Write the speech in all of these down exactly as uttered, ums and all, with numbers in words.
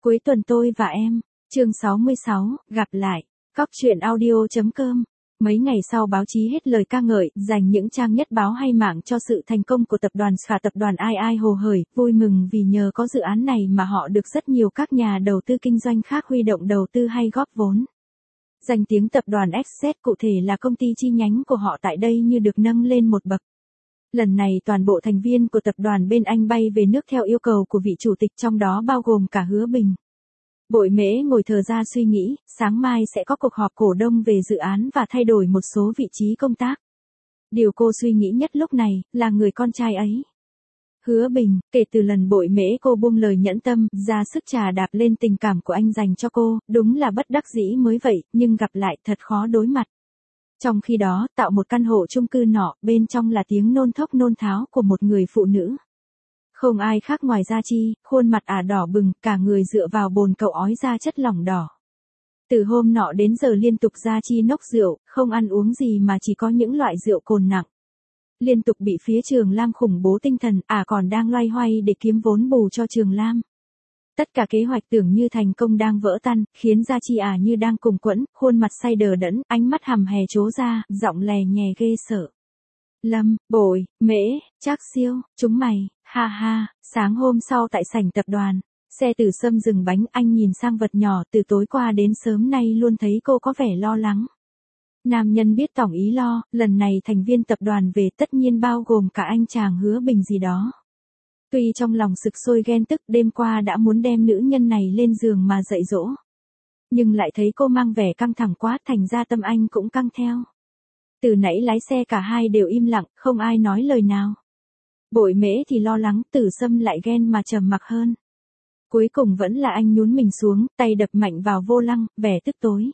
Cuối tuần tôi và em, chương sáu mươi sáu, gặp lại, cóc truyện audio chấm com. Mấy ngày sau báo chí hết lời ca ngợi, dành những trang nhất báo hay mạng cho sự thành công của tập đoàn Sả. Tập đoàn ai ai hồ hởi, vui mừng vì nhờ có dự án này mà họ được rất nhiều các nhà đầu tư kinh doanh khác huy động đầu tư hay góp vốn. Danh tiếng tập đoàn ích dét, cụ thể là công ty chi nhánh của họ tại đây, như được nâng lên một bậc. Lần này toàn bộ thành viên của tập đoàn bên Anh bay về nước theo yêu cầu của vị chủ tịch, trong đó bao gồm cả Hứa Bình. Bội Mễ ngồi thờ ra suy nghĩ, sáng mai sẽ có cuộc họp cổ đông về dự án và thay đổi một số vị trí công tác. Điều cô suy nghĩ nhất lúc này là người con trai ấy. Hứa Bình, kể từ lần Bội Mễ cô buông lời nhẫn tâm, ra sức chà đạp lên tình cảm của anh dành cho cô, đúng là bất đắc dĩ mới vậy, nhưng gặp lại thật khó đối mặt. Trong khi đó, tạo một căn hộ chung cư nọ, bên trong là tiếng nôn thốc nôn tháo của một người phụ nữ. Không ai khác ngoài Gia Chi, khuôn mặt ả đỏ bừng, cả người dựa vào bồn cầu ói ra chất lỏng đỏ. Từ hôm nọ đến giờ liên tục Gia Chi nốc rượu, không ăn uống gì mà chỉ có những loại rượu cồn nặng. Liên tục bị phía Trường Lam khủng bố tinh thần, ả còn đang loay hoay để kiếm vốn bù cho Trường Lam. Tất cả kế hoạch tưởng như thành công đang vỡ tan, khiến Gia Chi ả như đang cùng quẫn, khuôn mặt say đờ đẫn, ánh mắt hằm hè trố ra, giọng lè nhè ghê sợ. Lâm, Bội, Mễ, Trác Siêu, chúng mày, ha ha. Sáng hôm sau tại sảnh tập đoàn, xe Từ Sâm dừng bánh, anh nhìn sang vật nhỏ, từ tối qua đến sớm nay luôn thấy cô có vẻ lo lắng. Nam nhân biết tổng ý lo, lần này thành viên tập đoàn về, tất nhiên bao gồm cả anh chàng Hứa Bình gì đó. Tuy trong lòng sực sôi ghen tức, đêm qua đã muốn đem nữ nhân này lên giường mà dạy dỗ. Nhưng lại thấy cô mang vẻ căng thẳng quá, thành ra tâm anh cũng căng theo. Từ nãy lái xe cả hai đều im lặng, không ai nói lời nào. Bội Mễ thì lo lắng, Từ Sâm lại ghen mà trầm mặc hơn. Cuối cùng vẫn là anh nhún mình xuống, tay đập mạnh vào vô lăng, vẻ tức tối.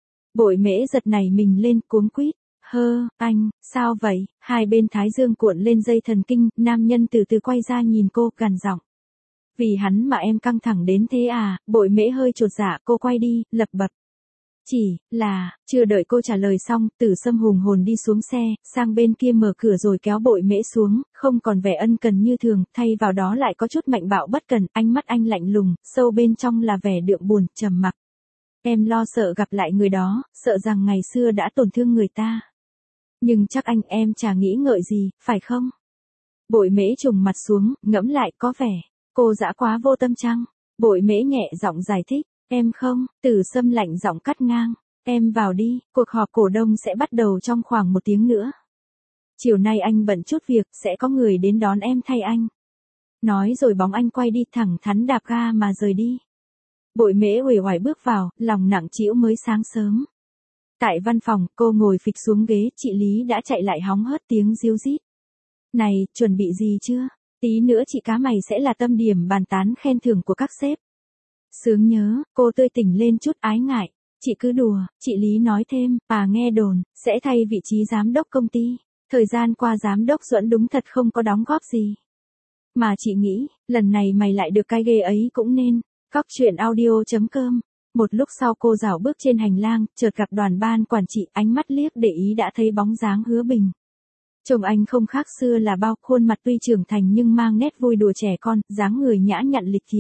Bội Mễ giật nảy mình lên, cuống quýt. Hơ, anh, sao vậy? Hai bên thái dương cuộn lên dây thần kinh, nam nhân từ từ quay ra nhìn cô, gằn giọng. Vì hắn mà em căng thẳng đến thế à? Bội Mễ hơi chột dạ, cô quay đi, lập bập. Chỉ là, chưa đợi cô trả lời xong, Từ Sâm hùng hồn đi xuống xe, sang bên kia mở cửa rồi kéo Bội Mễ xuống, không còn vẻ ân cần như thường, thay vào đó lại có chút mạnh bạo bất cần, ánh mắt anh lạnh lùng, sâu bên trong là vẻ đượm buồn, trầm mặc. Em lo sợ gặp lại người đó, sợ rằng ngày xưa đã tổn thương người ta. Nhưng chắc anh em chả nghĩ ngợi gì, phải không? Bội Mễ trùng mặt xuống, ngẫm lại, có vẻ cô dã quá vô tâm chăng? Bội Mễ nhẹ giọng giải thích. Em không, Từ Sâm lạnh giọng cắt ngang. Em vào đi, cuộc họp cổ đông sẽ bắt đầu trong khoảng một tiếng nữa. Chiều nay anh bận chút việc, sẽ có người đến đón em thay anh. Nói rồi bóng anh quay đi, thẳng thắn đạp ga mà rời đi. Bội Mễ uể oải bước vào, lòng nặng trĩu mới sáng sớm. Tại văn phòng, cô ngồi phịch xuống ghế, chị Lý đã chạy lại hóng hớt tiếng ríu rít. Này, chuẩn bị gì chưa? Tí nữa chị cá mày sẽ là tâm điểm bàn tán khen thưởng của các sếp. Sướng nhớ, cô tươi tỉnh lên chút ái ngại. Chị cứ đùa, chị Lý nói thêm, à nghe đồn, sẽ thay vị trí giám đốc công ty. Thời gian qua giám đốc Duẫn đúng thật không có đóng góp gì. Mà chị nghĩ, lần này mày lại được cái ghê ấy cũng nên. Cóc truyện audio chấm com. Một lúc sau cô rảo bước trên hành lang, chợt gặp đoàn ban quản trị, ánh mắt liếc để ý đã thấy bóng dáng Hứa Bình. Chồng anh không khác xưa là bao, khuôn mặt tuy trưởng thành nhưng mang nét vui đùa trẻ con, dáng người nhã nhặn lịch thiệp.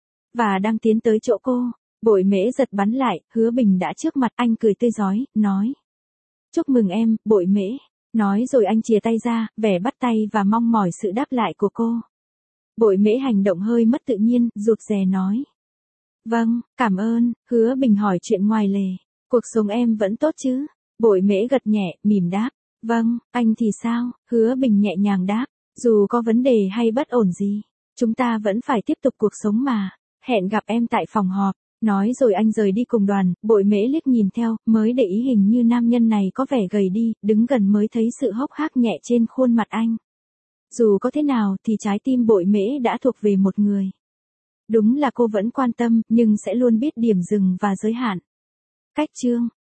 Và đang tiến tới chỗ cô, Bội Mễ giật bắn lại, Hứa Bình đã trước mặt, anh cười tươi rói, nói. Chúc mừng em, Bội Mễ. Nói rồi anh chìa tay ra, vẻ bắt tay và mong mỏi sự đáp lại của cô. Bội Mễ hành động hơi mất tự nhiên, rụt rè nói. Vâng, cảm ơn. Hứa Bình hỏi chuyện ngoài lề. Cuộc sống em vẫn tốt chứ? Bội Mễ gật nhẹ, mỉm đáp. Vâng, anh thì sao? Hứa Bình nhẹ nhàng đáp. Dù có vấn đề hay bất ổn gì, chúng ta vẫn phải tiếp tục cuộc sống mà. Hẹn gặp em tại phòng họp. Nói rồi anh rời đi cùng đoàn, Bội Mễ liếc nhìn theo, mới để ý hình như nam nhân này có vẻ gầy đi, đứng gần mới thấy sự hốc hác nhẹ trên khuôn mặt anh. Dù có thế nào thì trái tim Bội Mễ đã thuộc về một người. Đúng là cô vẫn quan tâm, nhưng sẽ luôn biết điểm dừng và giới hạn. Cách chương